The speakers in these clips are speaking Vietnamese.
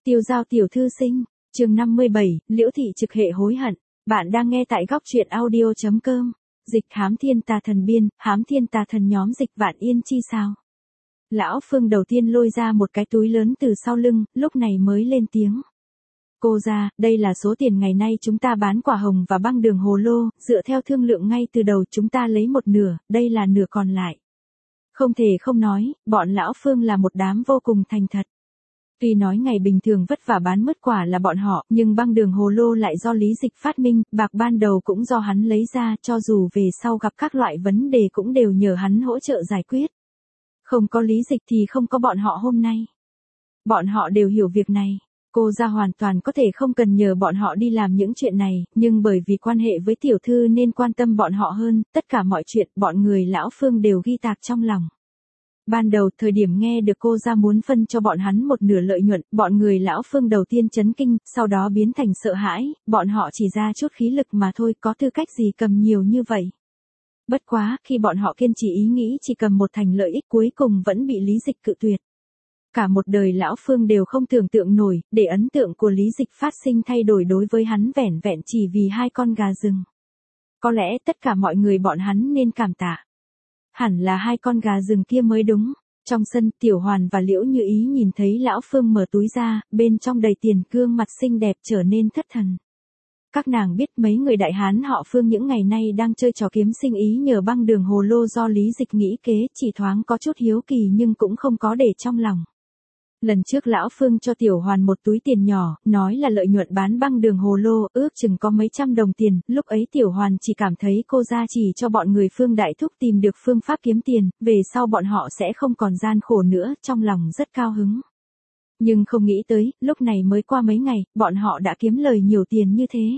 Tiêu Giao tiểu thư sinh, chương 57, Liễu Thị Trực Hệ hối hận. Bạn đang nghe tại góc truyện audio.com. Dịch Hám Thiên Tà Thần biên, Hám Thiên Tà Thần nhóm dịch Vạn Yên chi sao? Lão Phương đầu tiên lôi ra một cái túi lớn từ sau lưng, lúc này mới lên tiếng. Cô ra, đây là số tiền ngày nay chúng ta bán quả hồng và băng đường hồ lô, dựa theo thương lượng ngay từ đầu chúng ta lấy một nửa, đây là nửa còn lại. Không thể không nói, bọn Lão Phương là một đám vô cùng thành thật. Tuy nói ngày bình thường vất vả bán mứt quả là bọn họ, nhưng băng đường hồ lô lại do Lý Dịch phát minh, bạc ban đầu cũng do hắn lấy ra, cho dù về sau gặp các loại vấn đề cũng đều nhờ hắn hỗ trợ giải quyết. Không có Lý Dịch thì không có bọn họ hôm nay. Bọn họ đều hiểu việc này. Cô ra hoàn toàn có thể không cần nhờ bọn họ đi làm những chuyện này, nhưng bởi vì quan hệ với tiểu thư nên quan tâm bọn họ hơn, tất cả mọi chuyện bọn người Lão Phương đều ghi tạc trong lòng. Ban đầu, thời điểm nghe được cô ra muốn phân cho bọn hắn một nửa lợi nhuận, bọn người Lão Phương đầu tiên chấn kinh, sau đó biến thành sợ hãi, bọn họ chỉ ra chút khí lực mà thôi, có tư cách gì cầm nhiều như vậy. Bất quá, khi bọn họ kiên trì ý nghĩ chỉ cầm một thành lợi ích cuối cùng vẫn bị Lý Dịch cự tuyệt. Cả một đời Lão Phương đều không tưởng tượng nổi, để ấn tượng của Lý Dịch phát sinh thay đổi đối với hắn vẻn vẹn chỉ vì 2 con gà rừng. Có lẽ tất cả mọi người bọn hắn nên cảm tạ. Hẳn là 2 con gà rừng kia mới đúng. Trong sân, Tiểu Hoàn và Liễu Như Ý nhìn thấy Lão Phương mở túi ra, bên trong đầy tiền, gương mặt xinh đẹp trở nên thất thần. Các nàng biết mấy người đại hán họ Phương những ngày nay đang chơi trò kiếm sinh ý nhờ băng đường hồ lô do Lý Dịch nghĩ kế, chỉ thoáng có chút hiếu kỳ nhưng cũng không có để trong lòng. Lần trước Lão Phương cho Tiểu Hoàn một túi tiền nhỏ, nói là lợi nhuận bán băng đường hồ lô, ước chừng có mấy trăm đồng tiền, lúc ấy Tiểu Hoàn chỉ cảm thấy cô ra chỉ cho bọn người Phương Đại Thúc tìm được phương pháp kiếm tiền, về sau bọn họ sẽ không còn gian khổ nữa, trong lòng rất cao hứng. Nhưng không nghĩ tới, lúc này mới qua mấy ngày, bọn họ đã kiếm lời nhiều tiền như thế.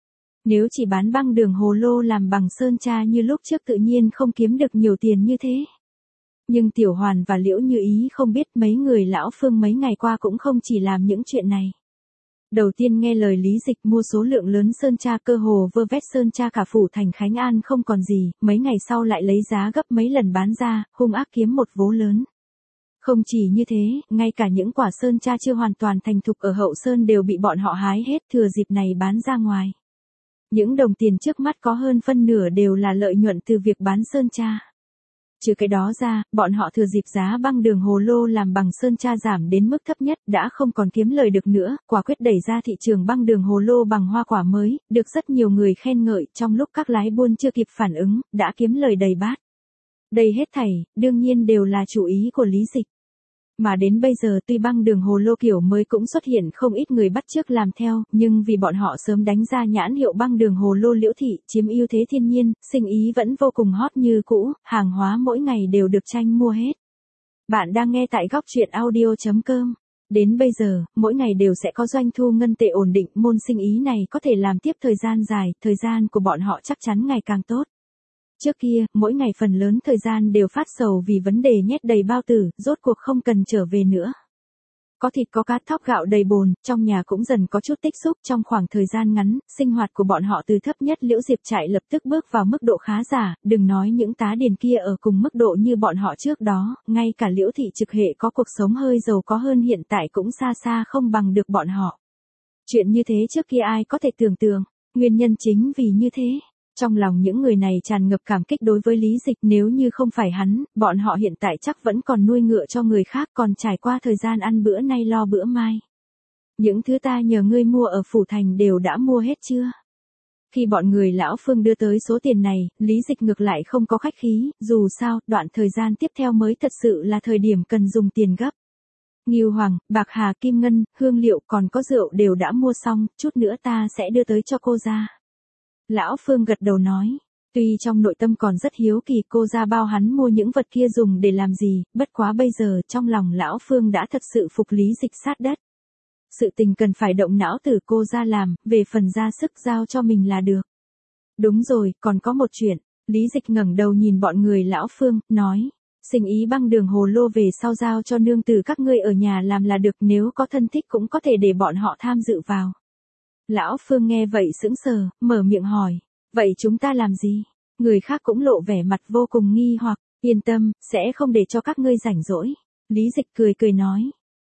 Nếu chỉ bán băng đường hồ lô làm bằng sơn tra như lúc trước tự nhiên không kiếm được nhiều tiền như thế. Nhưng Tiểu Hoàn và Liễu Như Ý không biết mấy người Lão Phương mấy ngày qua cũng không chỉ làm những chuyện này. Đầu tiên nghe lời Lý Dịch mua số lượng lớn sơn tra cơ hồ vơ vét sơn tra cả phủ thành Khánh An không còn gì, mấy ngày sau lại lấy giá gấp mấy lần bán ra, hung ác kiếm một vố lớn. Không chỉ như thế, ngay cả những quả sơn tra chưa hoàn toàn thành thục ở hậu sơn đều bị bọn họ hái hết thừa dịp này bán ra ngoài. Những đồng tiền trước mắt có hơn phân nửa đều là lợi nhuận từ việc bán sơn tra. Trừ cái đó ra, bọn họ thừa dịp giá băng đường hồ lô làm bằng sơn tra giảm đến mức thấp nhất đã không còn kiếm lời được nữa, quả quyết đẩy ra thị trường băng đường hồ lô bằng hoa quả mới, được rất nhiều người khen ngợi, trong lúc các lái buôn chưa kịp phản ứng, đã kiếm lời đầy bát. Đây hết thảy, đương nhiên đều là chủ ý của Lý Dịch. Mà đến bây giờ tuy băng đường hồ lô kiểu mới cũng xuất hiện không ít người bắt chước làm theo, nhưng vì bọn họ sớm đánh ra nhãn hiệu băng đường hồ lô Liễu Thị, chiếm ưu thế thiên nhiên, sinh ý vẫn vô cùng hot như cũ, hàng hóa mỗi ngày đều được tranh mua hết. Bạn đang nghe tại góc truyện audio.com. Đến bây giờ, mỗi ngày đều sẽ có doanh thu ngân tệ ổn định, môn sinh ý này có thể làm tiếp thời gian dài, thời gian của bọn họ chắc chắn ngày càng tốt. Trước kia, mỗi ngày phần lớn thời gian đều phát sầu vì vấn đề nhét đầy bao tử, rốt cuộc không cần trở về nữa. Có thịt có cá thóc gạo đầy bồn, trong nhà cũng dần có chút tích xúc trong khoảng thời gian ngắn, sinh hoạt của bọn họ từ thấp nhất Liễu Diệp Trại lập tức bước vào mức độ khá giả, đừng nói những tá điền kia ở cùng mức độ như bọn họ trước đó, ngay cả Liễu Thị Trực Hệ có cuộc sống hơi giàu có hơn hiện tại cũng xa xa không bằng được bọn họ. Chuyện như thế trước kia ai có thể tưởng tượng, nguyên nhân chính vì như thế. Trong lòng những người này tràn ngập cảm kích đối với Lý Dịch, nếu như không phải hắn, bọn họ hiện tại chắc vẫn còn nuôi ngựa cho người khác, còn trải qua thời gian ăn bữa nay lo bữa mai. Những thứ ta nhờ ngươi mua ở phủ thành đều đã mua hết chưa? Khi bọn người Lão Phương đưa tới số tiền này, Lý Dịch ngược lại không có khách khí, dù sao, đoạn thời gian tiếp theo mới thật sự là thời điểm cần dùng tiền gấp. Ngưu hoàng, bạc hà, kim ngân, hương liệu còn có rượu đều đã mua xong, chút nữa ta sẽ đưa tới cho cô ra. Lão Phương gật đầu nói, tuy trong nội tâm còn rất hiếu kỳ cô ra bao hắn mua những vật kia dùng để làm gì, bất quá bây giờ trong lòng Lão Phương đã thật sự phục Lý Dịch sát đất. Sự tình cần phải động não từ cô ra làm, về phần ra sức giao cho mình là được. Đúng rồi, còn có một chuyện, Lý Dịch ngẩng đầu nhìn bọn người Lão Phương, nói, sinh ý băng đường hồ lô về sau giao cho nương tử các ngươi ở nhà làm là được, nếu có thân thích cũng có thể để bọn họ tham dự vào. Lão Phương nghe vậy sững sờ, mở miệng hỏi, vậy chúng ta làm gì? Người khác cũng lộ vẻ mặt vô cùng nghi hoặc, yên tâm, sẽ không để cho các ngươi rảnh rỗi. Lý Dịch cười cười nói,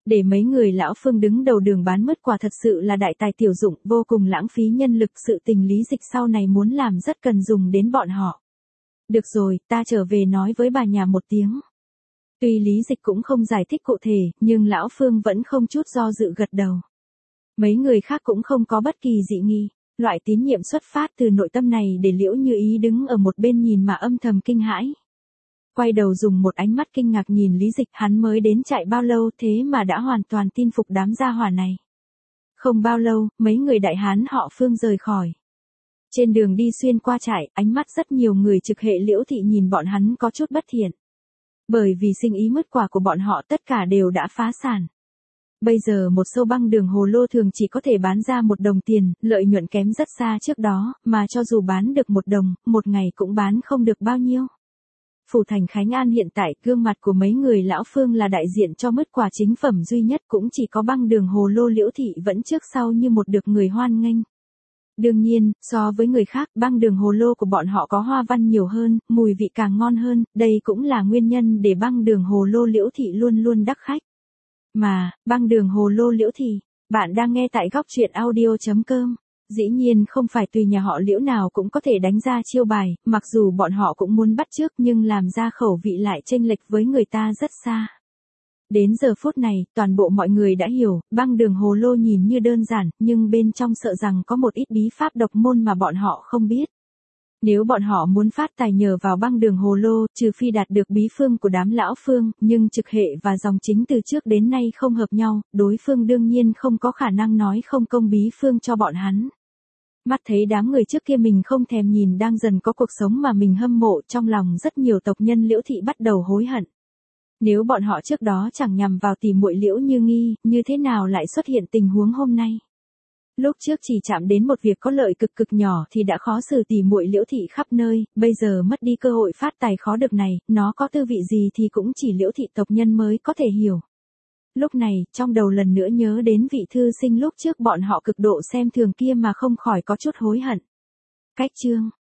Để mấy người lão Phương đứng đầu đường bán mứt quả thật sự là đại tài tiểu dụng, vô cùng lãng phí nhân lực, sự tình Lý Dịch sau này muốn làm rất cần dùng đến bọn họ. Được rồi, ta trở về nói với bà nhà một tiếng. Tuy Lý Dịch cũng không giải thích cụ thể, nhưng lão Phương vẫn không chút do dự gật đầu. Mấy người khác cũng không có bất kỳ dị nghi. Loại tín nhiệm xuất phát từ nội tâm này để Liễu Như Ý đứng ở một bên nhìn mà âm thầm kinh hãi. Quay đầu dùng một ánh mắt kinh ngạc nhìn Lý Dịch, hắn mới đến trại bao lâu thế mà đã hoàn toàn tin phục đám gia hỏa này. Không bao lâu, mấy người đại hán họ Phương rời khỏi. Trên đường đi xuyên qua trại, ánh mắt rất nhiều người trực hệ Liễu thị nhìn bọn hắn có chút bất thiện. Bởi vì sinh ý mứt quả của bọn họ tất cả đều đã phá sản. Bây giờ một sâu băng đường hồ lô thường chỉ có thể bán ra 1 đồng tiền, lợi nhuận kém rất xa trước đó, mà cho dù bán được 1 đồng, một ngày cũng bán không được bao nhiêu. Phủ thành Khánh An hiện tại, gương mặt của mấy người lão Phương là đại diện cho mứt quả chính phẩm duy nhất, cũng chỉ có băng đường hồ lô Liễu thị vẫn trước sau như một được người hoan nghênh. Đương nhiên, so với người khác, băng đường hồ lô của bọn họ có hoa văn nhiều hơn, mùi vị càng ngon hơn, đây cũng là nguyên nhân để băng đường hồ lô Liễu thị luôn luôn đắt khách. Mà, băng đường hồ lô Liễu thị, bạn đang nghe tại góc truyện audio.com. Dĩ nhiên không phải tùy nhà họ Liễu nào cũng có thể đánh ra chiêu bài, mặc dù bọn họ cũng muốn bắt chước nhưng làm ra khẩu vị lại chênh lệch với người ta rất xa. Đến giờ phút này, toàn bộ mọi người đã hiểu, băng đường hồ lô nhìn như đơn giản, nhưng bên trong sợ rằng có một ít bí pháp độc môn mà bọn họ không biết. Nếu bọn họ muốn phát tài nhờ vào băng đường hồ lô, trừ phi đạt được bí phương của đám lão Phương, nhưng trực hệ và dòng chính từ trước đến nay không hợp nhau, đối phương đương nhiên không có khả năng nói không công bí phương cho bọn hắn. Mắt thấy đám người trước kia mình không thèm nhìn đang dần có cuộc sống mà mình hâm mộ, trong lòng rất nhiều tộc nhân Liễu thị bắt đầu hối hận. Nếu bọn họ trước đó chẳng nhằm vào tỷ muội Liễu Như Nghi, như thế nào lại xuất hiện tình huống hôm nay? Lúc trước chỉ chạm đến một việc có lợi cực cực nhỏ thì đã khó xử tỷ muội Liễu thị khắp nơi, bây giờ mất đi cơ hội phát tài khó được này, nó có tư vị gì thì cũng chỉ Liễu thị tộc nhân mới có thể hiểu. Lúc này, trong đầu lần nữa nhớ đến vị thư sinh lúc trước bọn họ cực độ xem thường kia mà không khỏi có chút hối hận. Cách chương